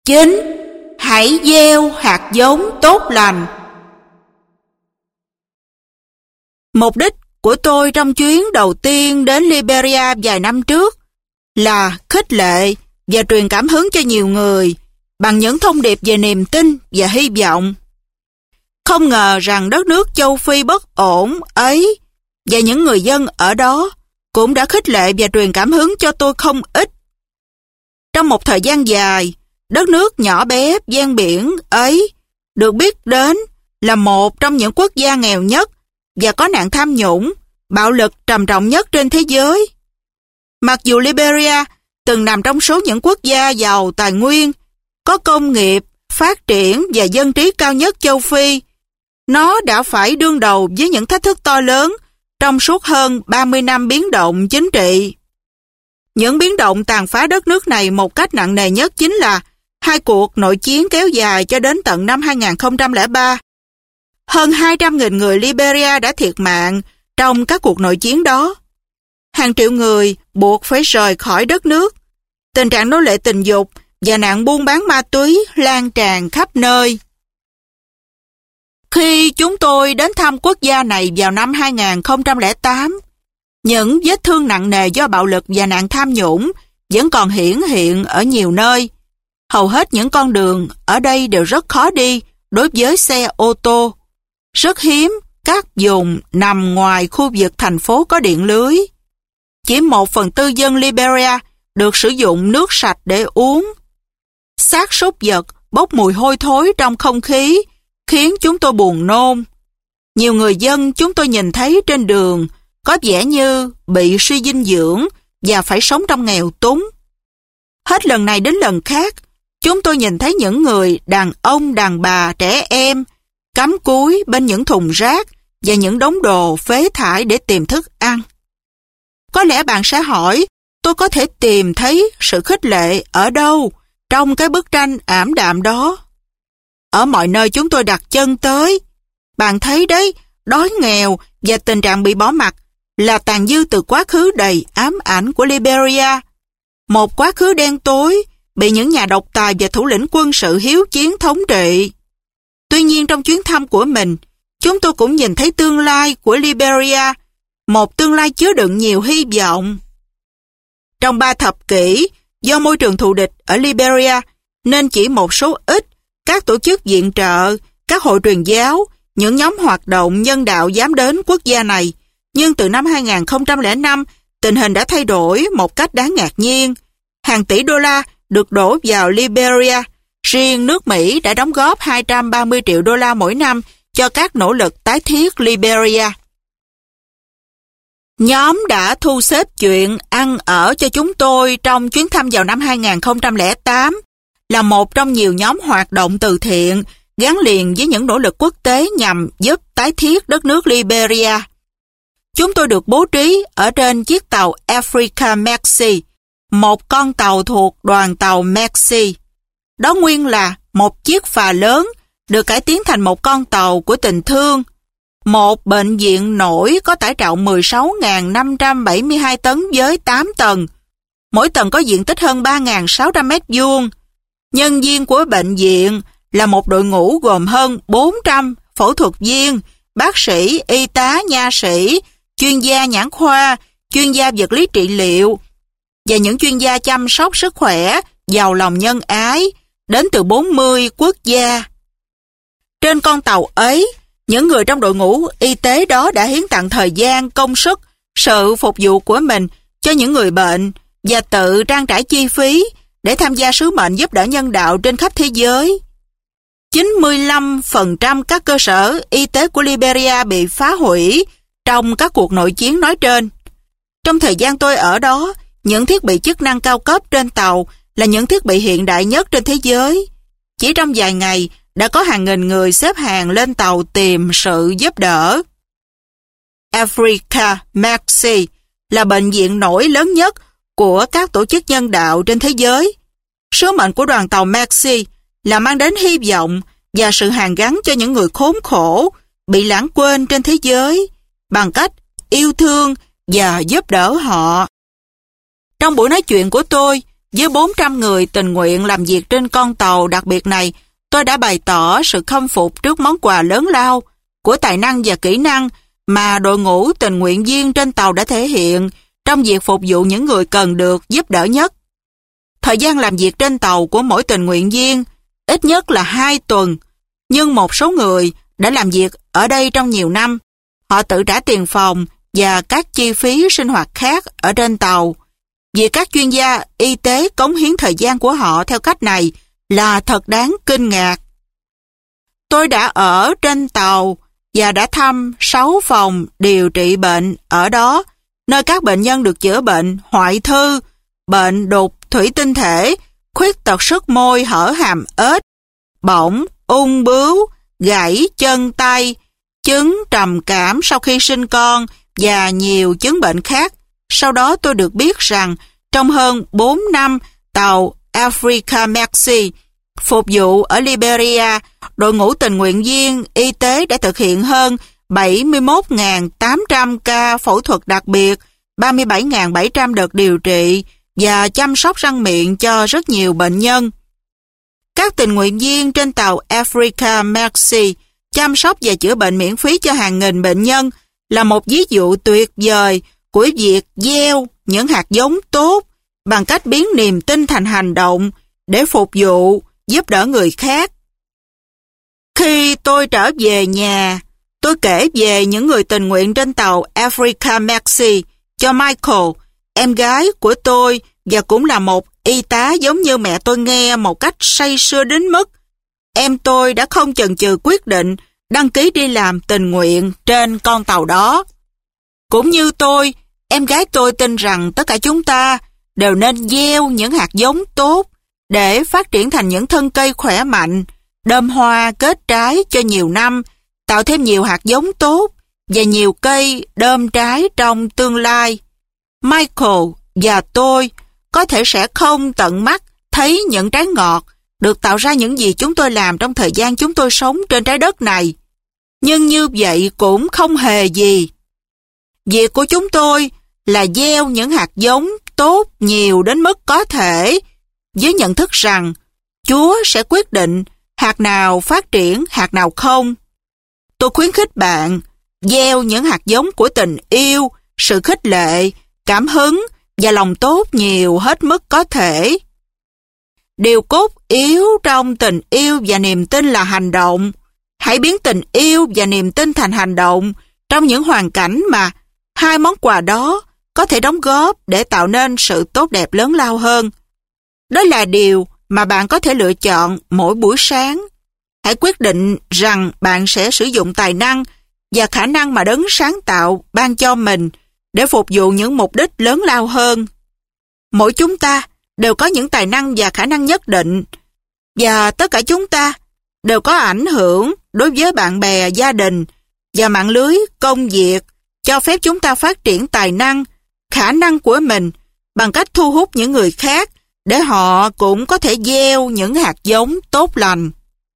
9. Hãy gieo hạt giống tốt lành. Mục đích của tôi trong chuyến đầu tiên đến Liberia vài năm trước là khích lệ và truyền cảm hứng cho nhiều người bằng những thông điệp về niềm tin và hy vọng. Không ngờ rằng đất nước châu Phi bất ổn ấy và những người dân ở đó cũng đã khích lệ và truyền cảm hứng cho tôi không ít. Trong một thời gian dài, đất nước nhỏ bé ven biển ấy được biết đến là một trong những quốc gia nghèo nhất và có nạn tham nhũng, bạo lực trầm trọng nhất trên thế giới. Mặc dù Liberia từng nằm trong số những quốc gia giàu tài nguyên, có công nghiệp, phát triển và dân trí cao nhất châu Phi, nó đã phải đương đầu với những thách thức to lớn trong suốt hơn 30 năm biến động chính trị. Những biến động tàn phá đất nước này một cách nặng nề nhất chính là hai cuộc nội chiến kéo dài cho đến tận năm 2003. Hơn 200.000 người Liberia đã thiệt mạng trong các cuộc nội chiến đó. Hàng triệu người buộc phải rời khỏi đất nước. Tình trạng nô lệ tình dục và nạn buôn bán ma túy lan tràn khắp nơi. Khi chúng tôi đến thăm quốc gia này vào năm 2008, những vết thương nặng nề do bạo lực và nạn tham nhũng vẫn còn hiển hiện ở nhiều nơi. Hầu hết những con đường ở đây đều rất khó đi đối với xe ô tô. Rất hiếm các vùng nằm ngoài khu vực thành phố có điện lưới. Chỉ 1/4 dân Liberia được sử dụng nước sạch để uống. Xác súc vật bốc mùi hôi thối trong không khí khiến chúng tôi buồn nôn. Nhiều người dân chúng tôi nhìn thấy trên đường có vẻ như bị suy dinh dưỡng và phải sống trong nghèo túng. Hết lần này đến lần khác, chúng tôi nhìn thấy những người đàn ông, đàn bà, trẻ em cắm cúi bên những thùng rác và những đống đồ phế thải để tìm thức ăn. Có lẽ bạn sẽ hỏi, tôi có thể tìm thấy sự khích lệ ở đâu trong cái bức tranh ảm đạm đó? Ở mọi nơi chúng tôi đặt chân tới, bạn thấy đấy, đói nghèo và tình trạng bị bỏ mặc là tàn dư từ quá khứ đầy ám ảnh của Liberia. Một quá khứ đen tối bị những nhà độc tài và thủ lĩnh quân sự hiếu chiến thống trị. Tuy nhiên trong chuyến thăm của mình, chúng tôi cũng nhìn thấy tương lai của Liberia, một tương lai chứa đựng nhiều hy vọng. Trong 3 thập kỷ, do môi trường thù địch ở Liberia, nên chỉ một số ít các tổ chức viện trợ, các hội truyền giáo, những nhóm hoạt động nhân đạo dám đến quốc gia này. Nhưng từ năm 2005, tình hình đã thay đổi một cách đáng ngạc nhiên. Hàng tỷ đô la được đổ vào Liberia. Riêng nước Mỹ đã đóng góp 230 triệu đô la mỗi năm cho các nỗ lực tái thiết Liberia. Nhóm đã thu xếp chuyện ăn ở cho chúng tôi trong chuyến thăm vào năm 2008, là một trong nhiều nhóm hoạt động từ thiện gắn liền với những nỗ lực quốc tế nhằm giúp tái thiết đất nước Liberia. Chúng tôi được bố trí ở trên chiếc tàu Africa Mercy, một con tàu thuộc đoàn tàu Mercy. Đó nguyên là một chiếc phà lớn được cải tiến thành một con tàu của tình thương. Một bệnh viện nổi có tải trọng 16.572 tấn với 8 tầng. Mỗi tầng có diện tích hơn 3.600 mét vuông. Nhân viên của bệnh viện là một đội ngũ gồm hơn 400 phẫu thuật viên, bác sĩ, y tá, nha sĩ, chuyên gia nhãn khoa, chuyên gia vật lý trị liệu và những chuyên gia chăm sóc sức khỏe giàu lòng nhân ái đến từ 40 quốc gia. Trên con tàu ấy, những người trong đội ngũ y tế đó đã hiến tặng thời gian, công sức, sự phục vụ của mình cho những người bệnh và tự trang trải chi phí để tham gia sứ mệnh giúp đỡ nhân đạo trên khắp thế giới. 95% các cơ sở y tế của Liberia bị phá hủy trong các cuộc nội chiến nói trên. Trong thời gian tôi ở đó, những thiết bị chức năng cao cấp trên tàu là những thiết bị hiện đại nhất trên thế giới. Chỉ trong vài ngày, đã có hàng nghìn người xếp hàng lên tàu tìm sự giúp đỡ. Africa Mercy là bệnh viện nổi lớn nhất của các tổ chức nhân đạo trên thế giới. Sứ mệnh của đoàn tàu Mercy là mang đến hy vọng và sự hàn gắn cho những người khốn khổ, bị lãng quên trên thế giới, bằng cách yêu thương và giúp đỡ họ. Trong buổi nói chuyện của tôi với 400 người tình nguyện làm việc trên con tàu đặc biệt này, tôi đã bày tỏ sự khâm phục trước món quà lớn lao của tài năng và kỹ năng mà đội ngũ tình nguyện viên trên tàu đã thể hiện trong việc phục vụ những người cần được giúp đỡ nhất. Thời gian làm việc trên tàu của mỗi tình nguyện viên ít nhất là 2 tuần, nhưng một số người đã làm việc ở đây trong nhiều năm. Họ tự trả tiền phòng và các chi phí sinh hoạt khác ở trên tàu. Việc các chuyên gia y tế cống hiến thời gian của họ theo cách này là thật đáng kinh ngạc. Tôi đã ở trên tàu và đã thăm 6 phòng điều trị bệnh ở đó, nơi các bệnh nhân được chữa bệnh hoại thư, bệnh đục thủy tinh thể, khuyết tật sức môi hở hàm ếch, bỏng, ung bướu, gãy chân tay, chứng trầm cảm sau khi sinh con và nhiều chứng bệnh khác. Sau đó tôi được biết rằng trong hơn 4 năm tàu Africa Mercy phục vụ ở Liberia, đội ngũ tình nguyện viên y tế đã thực hiện hơn 71.800 ca phẫu thuật đặc biệt, 37.700 đợt điều trị và chăm sóc răng miệng cho rất nhiều bệnh nhân. Các tình nguyện viên trên tàu Africa Mercy chăm sóc và chữa bệnh miễn phí cho hàng nghìn bệnh nhân là một ví dụ tuyệt vời của việc gieo những hạt giống tốt bằng cách biến niềm tin thành hành động để phục vụ, giúp đỡ người khác. Khi tôi trở về nhà, tôi kể về những người tình nguyện trên tàu Africa Mercy cho Michael, em gái của tôi và cũng là một y tá giống như mẹ tôi nghe một cách say sưa đến mức em tôi đã không chần chừ quyết định đăng ký đi làm tình nguyện trên con tàu đó. Cũng như tôi, em gái tôi tin rằng tất cả chúng ta đều nên gieo những hạt giống tốt để phát triển thành những thân cây khỏe mạnh, đơm hoa kết trái cho nhiều năm, tạo thêm nhiều hạt giống tốt và nhiều cây đơm trái trong tương lai. Michael và tôi có thể sẽ không tận mắt thấy những trái ngọt được tạo ra những gì chúng tôi làm trong thời gian chúng tôi sống trên trái đất này. Nhưng như vậy cũng không hề gì. Việc của chúng tôi là gieo những hạt giống tốt nhiều đến mức có thể, với nhận thức rằng Chúa sẽ quyết định hạt nào phát triển, hạt nào không. Tôi khuyến khích bạn gieo những hạt giống của tình yêu, sự khích lệ, cảm hứng và lòng tốt nhiều hết mức có thể. Điều cốt yếu trong tình yêu và niềm tin là hành động. Hãy biến tình yêu và niềm tin thành hành động trong những hoàn cảnh mà hai món quà đó có thể đóng góp để tạo nên sự tốt đẹp lớn lao hơn. Đó là điều mà bạn có thể lựa chọn mỗi buổi sáng. Hãy quyết định rằng bạn sẽ sử dụng tài năng và khả năng mà đấng sáng tạo ban cho mình để phục vụ những mục đích lớn lao hơn. Mỗi chúng ta đều có những tài năng và khả năng nhất định, và tất cả chúng ta đều có ảnh hưởng đối với bạn bè, gia đình và mạng lưới công việc, cho phép chúng ta phát triển tài năng, khả năng của mình bằng cách thu hút những người khác để họ cũng có thể gieo những hạt giống tốt lành.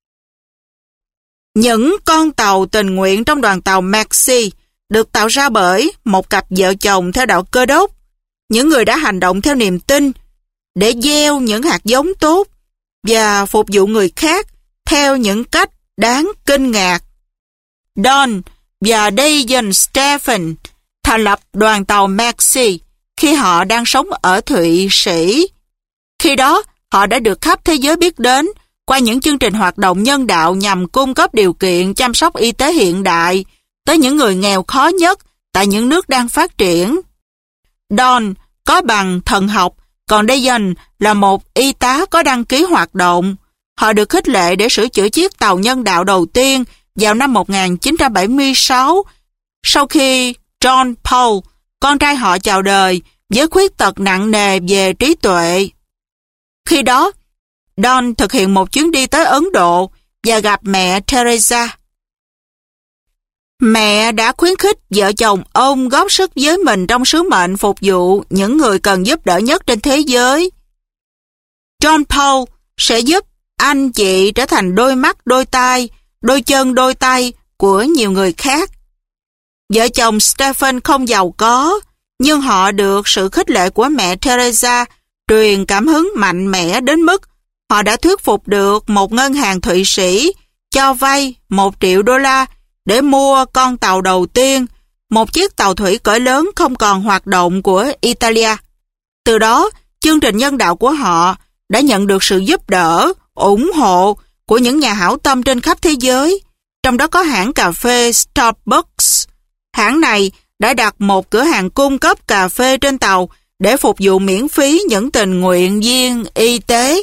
Những con tàu tình nguyện trong đoàn tàu Mercy được tạo ra bởi một cặp vợ chồng theo đạo Cơ Đốc, những người đã hành động theo niềm tin để gieo những hạt giống tốt và phục vụ người khác theo những cách đáng kinh ngạc. Don và Dayan Stephen thành lập đoàn tàu Mercy khi họ đang sống ở Thụy Sĩ. Khi đó, họ đã được khắp thế giới biết đến qua những chương trình hoạt động nhân đạo nhằm cung cấp điều kiện chăm sóc y tế hiện đại tới những người nghèo khó nhất tại những nước đang phát triển. Don có bằng thần học, còn Dayan là một y tá có đăng ký hoạt động. Họ được khích lệ để sửa chữa chiếc tàu nhân đạo đầu tiên vào năm 1976, sau khi John Paul, con trai họ chào đời, với khuyết tật nặng nề về trí tuệ. Khi đó, Don thực hiện một chuyến đi tới Ấn Độ và gặp mẹ Teresa. Mẹ đã khuyến khích vợ chồng ông góp sức với mình trong sứ mệnh phục vụ những người cần giúp đỡ nhất trên thế giới. John Paul sẽ giúp anh chị trở thành đôi mắt, đôi tai, đôi chân, đôi tay của nhiều người khác. Vợ chồng Stephen không giàu có, nhưng họ được sự khích lệ của mẹ Teresa truyền cảm hứng mạnh mẽ đến mức họ đã thuyết phục được một ngân hàng Thụy Sĩ cho vay 1 triệu đô la để mua con tàu đầu tiên, một chiếc tàu thủy cỡ lớn không còn hoạt động của Italia. Từ đó, chương trình nhân đạo của họ đã nhận được sự giúp đỡ, ủng hộ của những nhà hảo tâm trên khắp thế giới, trong đó có hãng cà phê Starbucks. Hãng này đã đặt một cửa hàng cung cấp cà phê trên tàu để phục vụ miễn phí những tình nguyện viên y tế.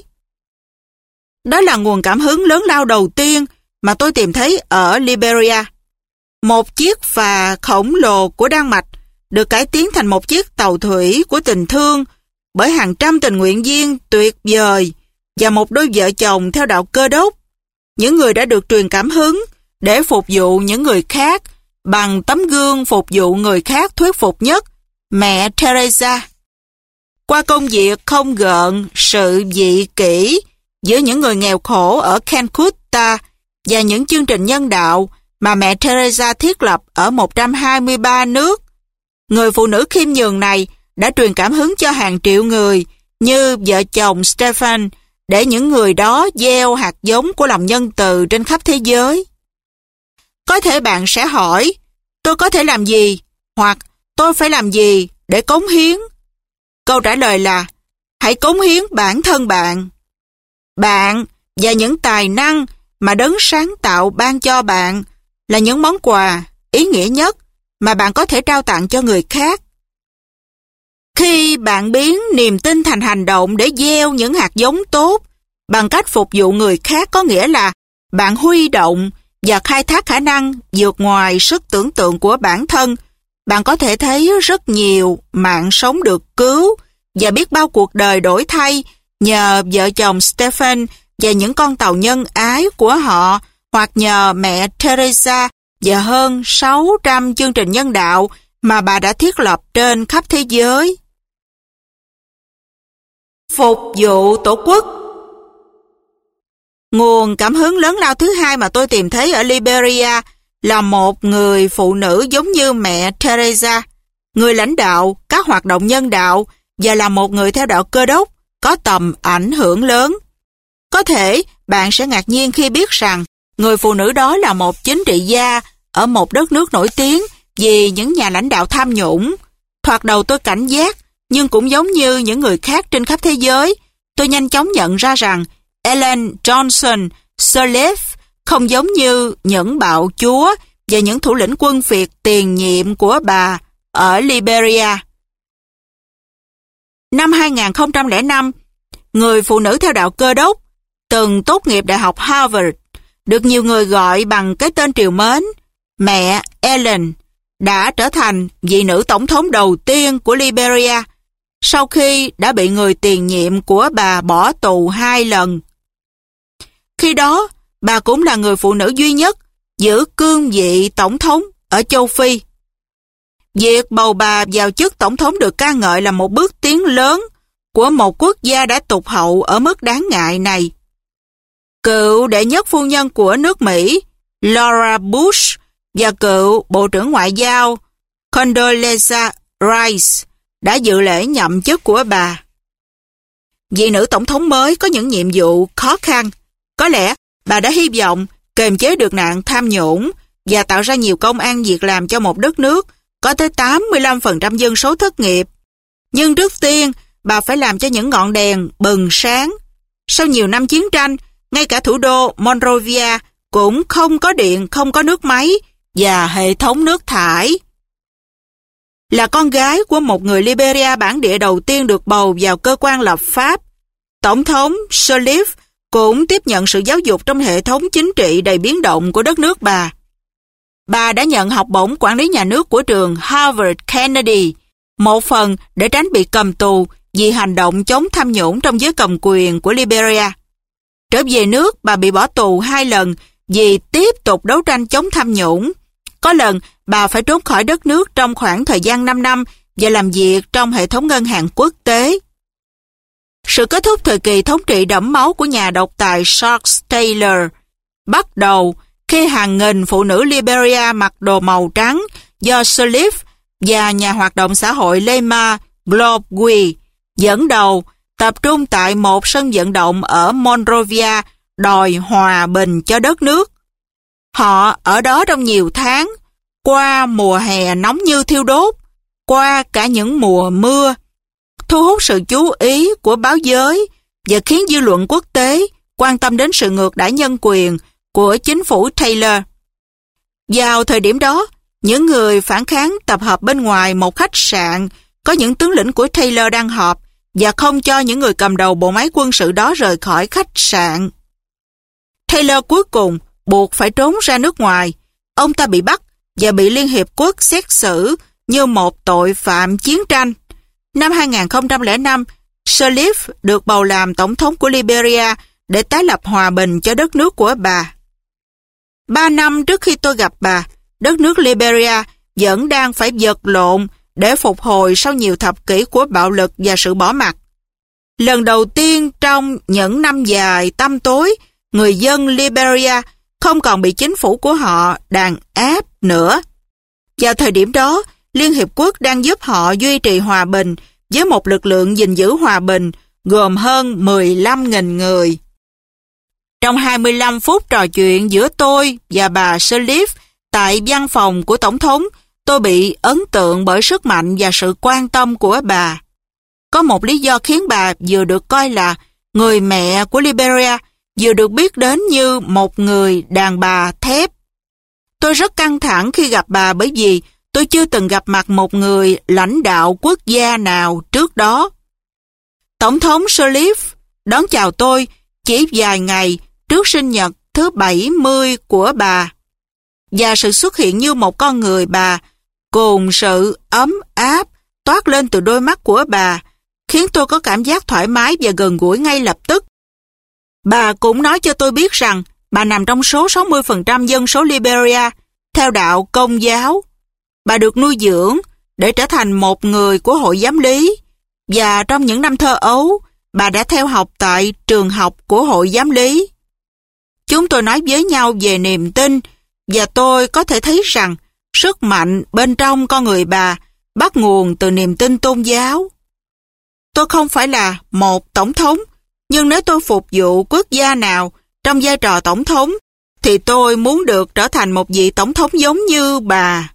Đó là nguồn cảm hứng lớn lao đầu tiên mà tôi tìm thấy ở Liberia. Một chiếc phà khổng lồ của Đan Mạch được cải tiến thành một chiếc tàu thủy của tình thương bởi hàng trăm tình nguyện viên tuyệt vời và một đôi vợ chồng theo đạo Cơ đốc. Những người đã được truyền cảm hứng để phục vụ những người khác bằng tấm gương phục vụ người khác thuyết phục nhất, mẹ Teresa. Qua công việc không gợn, sự dị kỷ giữa những người nghèo khổ ở Calcutta và những chương trình nhân đạo mà mẹ Teresa thiết lập ở 123 nước, người phụ nữ khiêm nhường này đã truyền cảm hứng cho hàng triệu người như vợ chồng Stephen để những người đó gieo hạt giống của lòng nhân từ trên khắp thế giới. Có thể bạn sẽ hỏi, tôi có thể làm gì hoặc tôi phải làm gì để cống hiến? Câu trả lời là, hãy cống hiến bản thân bạn. Bạn và những tài năng mà đấng sáng tạo ban cho bạn là những món quà ý nghĩa nhất mà bạn có thể trao tặng cho người khác. Khi bạn biến niềm tin thành hành động để gieo những hạt giống tốt bằng cách phục vụ người khác, có nghĩa là bạn huy động và khai thác khả năng vượt ngoài sức tưởng tượng của bản thân. Bạn có thể thấy rất nhiều mạng sống được cứu và biết bao cuộc đời đổi thay nhờ vợ chồng Stephen và những con tàu nhân ái của họ, hoặc nhờ mẹ Teresa và hơn 600 chương trình nhân đạo mà bà đã thiết lập trên khắp thế giới. Phục vụ Tổ quốc. Nguồn cảm hứng lớn lao thứ hai mà tôi tìm thấy ở Liberia là một người phụ nữ giống như mẹ Teresa, người lãnh đạo các hoạt động nhân đạo và là một người theo đạo Cơ đốc có tầm ảnh hưởng lớn. Có thể bạn sẽ ngạc nhiên khi biết rằng người phụ nữ đó là một chính trị gia ở một đất nước nổi tiếng vì những nhà lãnh đạo tham nhũng. Thoạt đầu tôi cảnh giác, nhưng cũng giống như những người khác trên khắp thế giới, tôi nhanh chóng nhận ra rằng Ellen Johnson Sirleaf không giống như những bạo chúa và những thủ lĩnh quân Việt tiền nhiệm của bà ở Liberia. Năm 2005, người phụ nữ theo đạo Cơ đốc từng tốt nghiệp Đại học Harvard, được nhiều người gọi bằng cái tên trìu mến, mẹ Ellen, đã trở thành vị nữ tổng thống đầu tiên của Liberia sau khi đã bị người tiền nhiệm của bà bỏ tù 2 lần. Khi đó, bà cũng là người phụ nữ duy nhất giữ cương vị tổng thống ở châu Phi. Việc bầu bà vào chức tổng thống được ca ngợi là một bước tiến lớn của một quốc gia đã tụt hậu ở mức đáng ngại này. Cựu đệ nhất phu nhân của nước Mỹ, Laura Bush, và cựu Bộ trưởng Ngoại giao Condoleezza Rice đã dự lễ nhậm chức của bà. Vị nữ tổng thống mới có những nhiệm vụ khó khăn. Có lẽ bà đã hy vọng kiềm chế được nạn tham nhũng và tạo ra nhiều công ăn việc làm cho một đất nước có tới 85% dân số thất nghiệp. Nhưng trước tiên, bà phải làm cho những ngọn đèn bừng sáng. Sau nhiều năm chiến tranh, ngay cả thủ đô Monrovia cũng không có điện, không có nước máy và hệ thống nước thải. Là con gái của một người Liberia bản địa đầu tiên được bầu vào cơ quan lập pháp, Tổng thống Sirleaf cũng tiếp nhận sự giáo dục trong hệ thống chính trị đầy biến động của đất nước bà. Bà đã nhận học bổng quản lý nhà nước của trường Harvard Kennedy, một phần để tránh bị cầm tù vì hành động chống tham nhũng trong giới cầm quyền của Liberia. Trở về nước, bà bị bỏ tù 2 lần vì tiếp tục đấu tranh chống tham nhũng. Có lần, bà phải trốn khỏi đất nước trong khoảng thời gian 5 năm và làm việc trong hệ thống ngân hàng quốc tế. Sự kết thúc thời kỳ thống trị đẫm máu của nhà độc tài Charles Taylor bắt đầu khi hàng nghìn phụ nữ Liberia mặc đồ màu trắng do Sirleaf và nhà hoạt động xã hội Lema Globwe dẫn đầu tập trung tại một sân vận động ở Monrovia đòi hòa bình cho đất nước. Họ ở đó trong nhiều tháng, qua mùa hè nóng như thiêu đốt, qua cả những mùa mưa, thu hút sự chú ý của báo giới và khiến dư luận quốc tế quan tâm đến sự ngược đãi nhân quyền của chính phủ Taylor. Vào thời điểm đó, những người phản kháng tập hợp bên ngoài một khách sạn có những tướng lĩnh của Taylor đang họp và không cho những người cầm đầu bộ máy quân sự đó rời khỏi khách sạn. Taylor cuối cùng buộc phải trốn ra nước ngoài. Ông ta bị bắt và bị Liên Hiệp Quốc xét xử như một tội phạm chiến tranh. Năm 2005, Sirleaf được bầu làm tổng thống của Liberia để tái lập hòa bình cho đất nước của bà. 3 năm trước khi tôi gặp bà, đất nước Liberia vẫn đang phải vật lộn để phục hồi sau nhiều thập kỷ của bạo lực và sự bỏ mặc. Lần đầu tiên trong những năm dài tăm tối, người dân Liberia không còn bị chính phủ của họ đàn áp nữa. Vào thời điểm đó, Liên Hiệp Quốc đang giúp họ duy trì hòa bình với một lực lượng gìn giữ hòa bình gồm hơn 15.000 người. Trong 25 phút trò chuyện giữa tôi và bà Sirleaf tại văn phòng của Tổng thống, tôi bị ấn tượng bởi sức mạnh và sự quan tâm của bà. Có một lý do khiến bà vừa được coi là người mẹ của Liberia, vừa được biết đến như một người đàn bà thép. Tôi rất căng thẳng khi gặp bà bởi vì tôi chưa từng gặp mặt một người lãnh đạo quốc gia nào trước đó. Tổng thống Sirleaf đón chào tôi chỉ vài ngày trước sinh nhật thứ 70 của bà. Và sự xuất hiện như một con người bà, cùng sự ấm áp toát lên từ đôi mắt của bà, khiến tôi có cảm giác thoải mái và gần gũi ngay lập tức. Bà cũng nói cho tôi biết rằng bà nằm trong số 60% dân số Liberia theo đạo Công giáo. Bà được nuôi dưỡng để trở thành một người của hội giám lý, và trong những năm thơ ấu, bà đã theo học tại trường học của hội giám lý. Chúng tôi nói với nhau về niềm tin, và tôi có thể thấy rằng sức mạnh bên trong con người bà bắt nguồn từ niềm tin tôn giáo. Tôi không phải là một tổng thống, nhưng nếu tôi phục vụ quốc gia nào trong vai trò tổng thống, thì tôi muốn được trở thành một vị tổng thống giống như bà.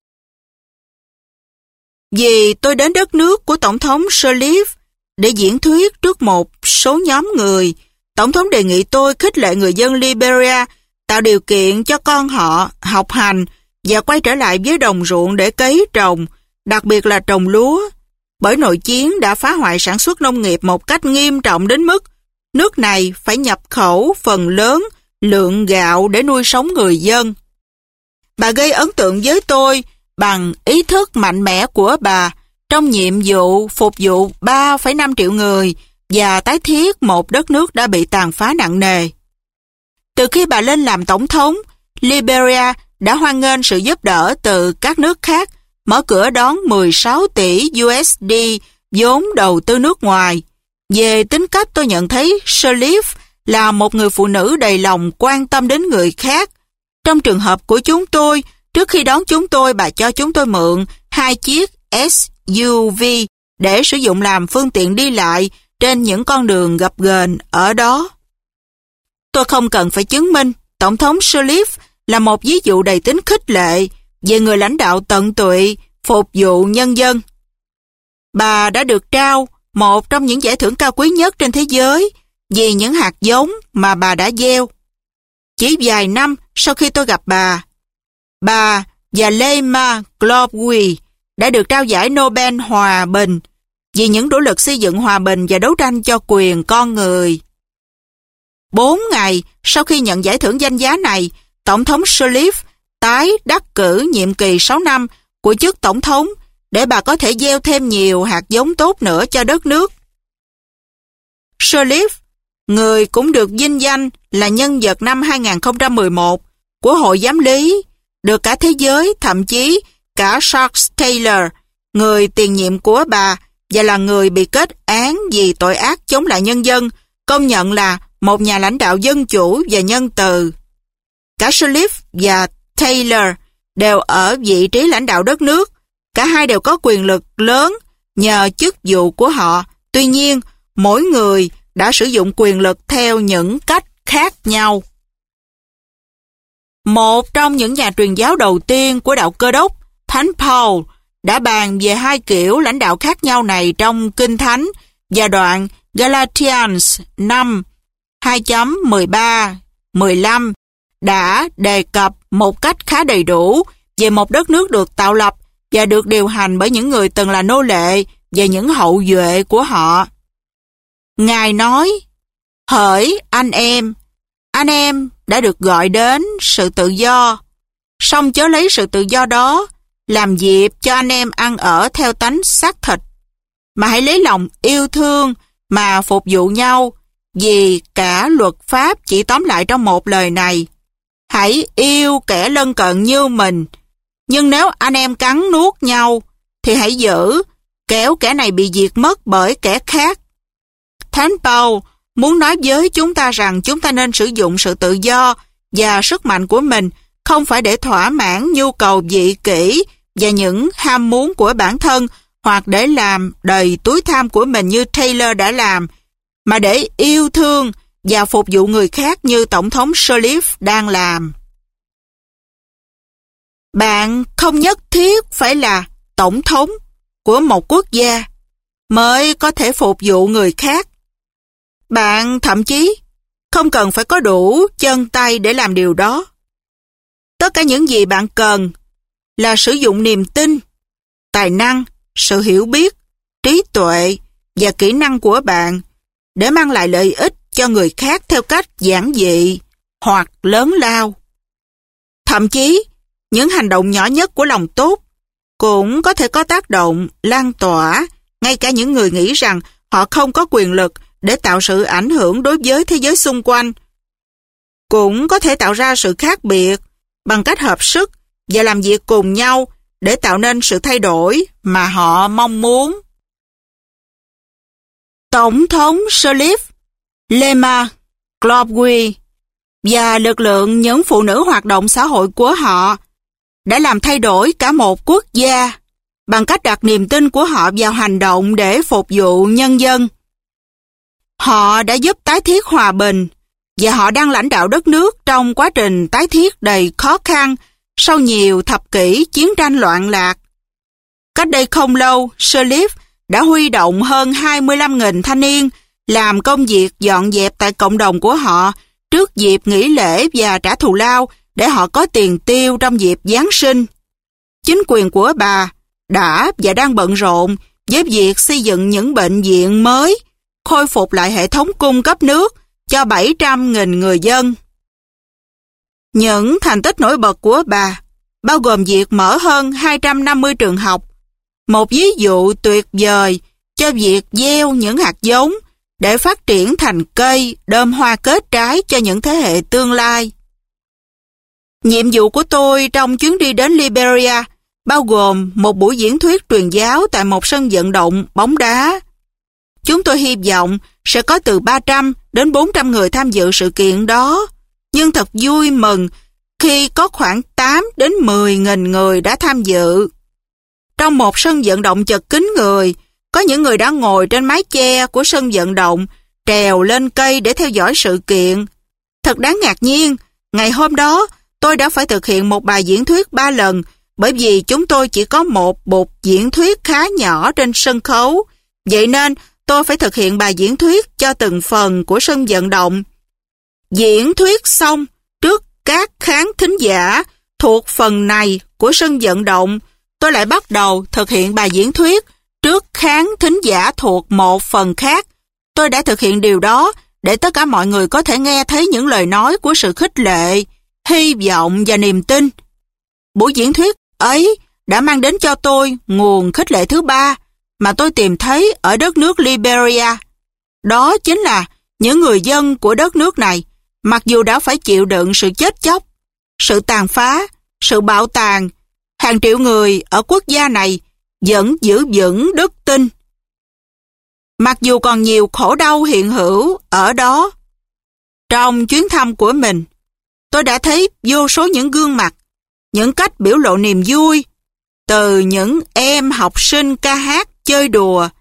Vì tôi đến đất nước của Tổng thống Sirleaf để diễn thuyết trước một số nhóm người, Tổng thống đề nghị tôi khích lệ người dân Liberia tạo điều kiện cho con họ học hành và quay trở lại với đồng ruộng để cấy trồng, đặc biệt là trồng lúa, bởi nội chiến đã phá hoại sản xuất nông nghiệp một cách nghiêm trọng đến mức nước này phải nhập khẩu phần lớn lượng gạo để nuôi sống người dân. Bà gây ấn tượng với tôi bằng ý thức mạnh mẽ của bà trong nhiệm vụ phục vụ 3,5 triệu người và tái thiết một đất nước đã bị tàn phá nặng nề. Từ khi bà lên làm tổng thống, Liberia đã hoan nghênh sự giúp đỡ từ các nước khác, mở cửa đón 16 tỷ USD vốn đầu tư nước ngoài. Về tính cách, tôi nhận thấy Sirleaf là một người phụ nữ đầy lòng quan tâm đến người khác. Trong trường hợp của chúng tôi, trước khi đón chúng tôi, bà cho chúng tôi mượn 2 chiếc SUV để sử dụng làm phương tiện đi lại trên những con đường gập ghềnh ở đó. Tôi không cần phải chứng minh Tổng thống Sirleaf là một ví dụ đầy tính khích lệ về người lãnh đạo tận tụy phục vụ nhân dân. Bà đã được trao một trong những giải thưởng cao quý nhất trên thế giới vì những hạt giống mà bà đã gieo. Chỉ vài năm sau khi tôi gặp bà và Leymah Gbowee đã được trao giải Nobel Hòa Bình vì những nỗ lực xây dựng hòa bình và đấu tranh cho quyền con người. 4 ngày sau khi nhận giải thưởng danh giá này, Tổng thống Sirleaf tái đắc cử nhiệm kỳ 6 năm của chức tổng thống để bà có thể gieo thêm nhiều hạt giống tốt nữa cho đất nước. Sirleaf, người cũng được vinh danh là nhân vật năm 2011 của Hội Giám lý, được cả thế giới, thậm chí cả Charles Taylor, người tiền nhiệm của bà và là người bị kết án vì tội ác chống lại nhân dân, công nhận là một nhà lãnh đạo dân chủ và nhân từ. Cả Sirleaf và Taylor đều ở vị trí lãnh đạo đất nước. Cả hai đều có quyền lực lớn nhờ chức vụ của họ. Tuy nhiên, mỗi người đã sử dụng quyền lực theo những cách khác nhau. Một trong những nhà truyền giáo đầu tiên của đạo Cơ Đốc, Thánh Paul, đã bàn về hai kiểu lãnh đạo khác nhau này trong Kinh Thánh và đoạn Galatians 5, 2.13-15 đã đề cập một cách khá đầy đủ về một đất nước được tạo lập và được điều hành bởi những người từng là nô lệ và những hậu duệ của họ. Ngài nói, hỡi anh em đã được gọi đến sự tự do, song chớ lấy sự tự do đó làm dịp cho anh em ăn ở theo tánh xác thịt, mà hãy lấy lòng yêu thương mà phục vụ nhau, vì cả luật pháp chỉ tóm lại trong một lời này: hãy yêu kẻ lân cận như mình. Nhưng nếu anh em cắn nuốt nhau, thì hãy giữ, kẻo kẻ này bị diệt mất bởi kẻ khác. Thánh Paul muốn nói với chúng ta rằng chúng ta nên sử dụng sự tự do và sức mạnh của mình không phải để thỏa mãn nhu cầu vị kỷ và những ham muốn của bản thân, hoặc để làm đầy túi tham của mình như Taylor đã làm, mà để yêu thương và phục vụ người khác như Tổng thống Sirleaf đang làm. Bạn không nhất thiết phải là tổng thống của một quốc gia mới có thể phục vụ người khác. Bạn thậm chí không cần phải có đủ chân tay để làm điều đó. Tất cả những gì bạn cần là sử dụng niềm tin, tài năng, sự hiểu biết, trí tuệ và kỹ năng của bạn để mang lại lợi ích cho người khác theo cách giản dị hoặc lớn lao. Thậm chí, những hành động nhỏ nhất của lòng tốt cũng có thể có tác động lan tỏa ngay cả những người nghĩ rằng họ không có quyền lực để tạo sự ảnh hưởng đối với thế giới xung quanh. Cũng có thể tạo ra sự khác biệt bằng cách hợp sức và làm việc cùng nhau để tạo nên sự thay đổi mà họ mong muốn. Tổng thống Sirleaf, Lema Globwy và lực lượng những phụ nữ hoạt động xã hội của họ đã làm thay đổi cả một quốc gia bằng cách đặt niềm tin của họ vào hành động để phục vụ nhân dân. Họ đã giúp tái thiết hòa bình và họ đang lãnh đạo đất nước trong quá trình tái thiết đầy khó khăn sau nhiều thập kỷ chiến tranh loạn lạc. Cách đây không lâu, Sirleaf đã huy động hơn 25.000 thanh niên làm công việc dọn dẹp tại cộng đồng của họ trước dịp nghỉ lễ và trả thù lao để họ có tiền tiêu trong dịp Giáng sinh. Chính quyền của bà đã và đang bận rộn với việc xây dựng những bệnh viện mới, khôi phục lại hệ thống cung cấp nước cho 700.000 người dân. Những thành tích nổi bật của bà bao gồm việc mở hơn 250 trường học, một ví dụ tuyệt vời cho việc gieo những hạt giống để phát triển thành cây đơm hoa kết trái cho những thế hệ tương lai. Nhiệm vụ của tôi trong chuyến đi đến Liberia bao gồm một buổi diễn thuyết truyền giáo tại một sân vận động bóng đá. Chúng tôi hy vọng sẽ có từ 300 đến 400 người tham dự sự kiện đó, nhưng thật vui mừng khi có khoảng 8 đến 10.000 người đã tham dự. Trong một sân vận động chật kín người, có những người đã ngồi trên mái che của sân vận động, trèo lên cây để theo dõi sự kiện. Thật đáng ngạc nhiên, ngày hôm đó tôi đã phải thực hiện một bài diễn thuyết 3 lần bởi vì chúng tôi chỉ có một bục diễn thuyết khá nhỏ trên sân khấu. Vậy nên tôi phải thực hiện bài diễn thuyết cho từng phần của sân vận động. Diễn thuyết xong trước các khán thính giả thuộc phần này của sân vận động, tôi lại bắt đầu thực hiện bài diễn thuyết trước khán thính giả thuộc một phần khác. Tôi đã thực hiện điều đó để tất cả mọi người có thể nghe thấy những lời nói của sự khích lệ, hy vọng và niềm tin. Buổi diễn thuyết ấy đã mang đến cho tôi nguồn khích lệ thứ ba mà tôi tìm thấy ở đất nước Liberia. Đó chính là những người dân của đất nước này, mặc dù đã phải chịu đựng sự chết chóc, sự tàn phá, sự bạo tàn, hàng triệu người ở quốc gia này vẫn giữ vững đức tin. Mặc dù còn nhiều khổ đau hiện hữu ở đó. Trong chuyến thăm của mình, tôi đã thấy vô số những gương mặt, những cách biểu lộ niềm vui, từ những em học sinh ca hát, chơi đùa,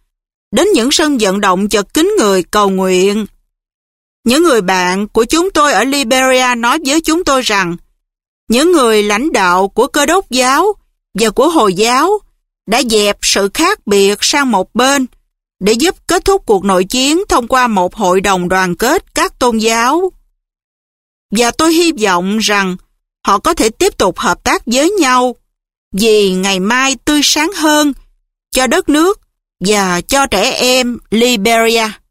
đến những sân vận động chật kín người cầu nguyện. Những người bạn của chúng tôi ở Liberia nói với chúng tôi rằng những người lãnh đạo của Cơ đốc giáo và của Hồi giáo đã dẹp sự khác biệt sang một bên để giúp kết thúc cuộc nội chiến thông qua một hội đồng đoàn kết các tôn giáo. Và tôi hy vọng rằng họ có thể tiếp tục hợp tác với nhau vì ngày mai tươi sáng hơn cho đất nước và cho trẻ em Liberia.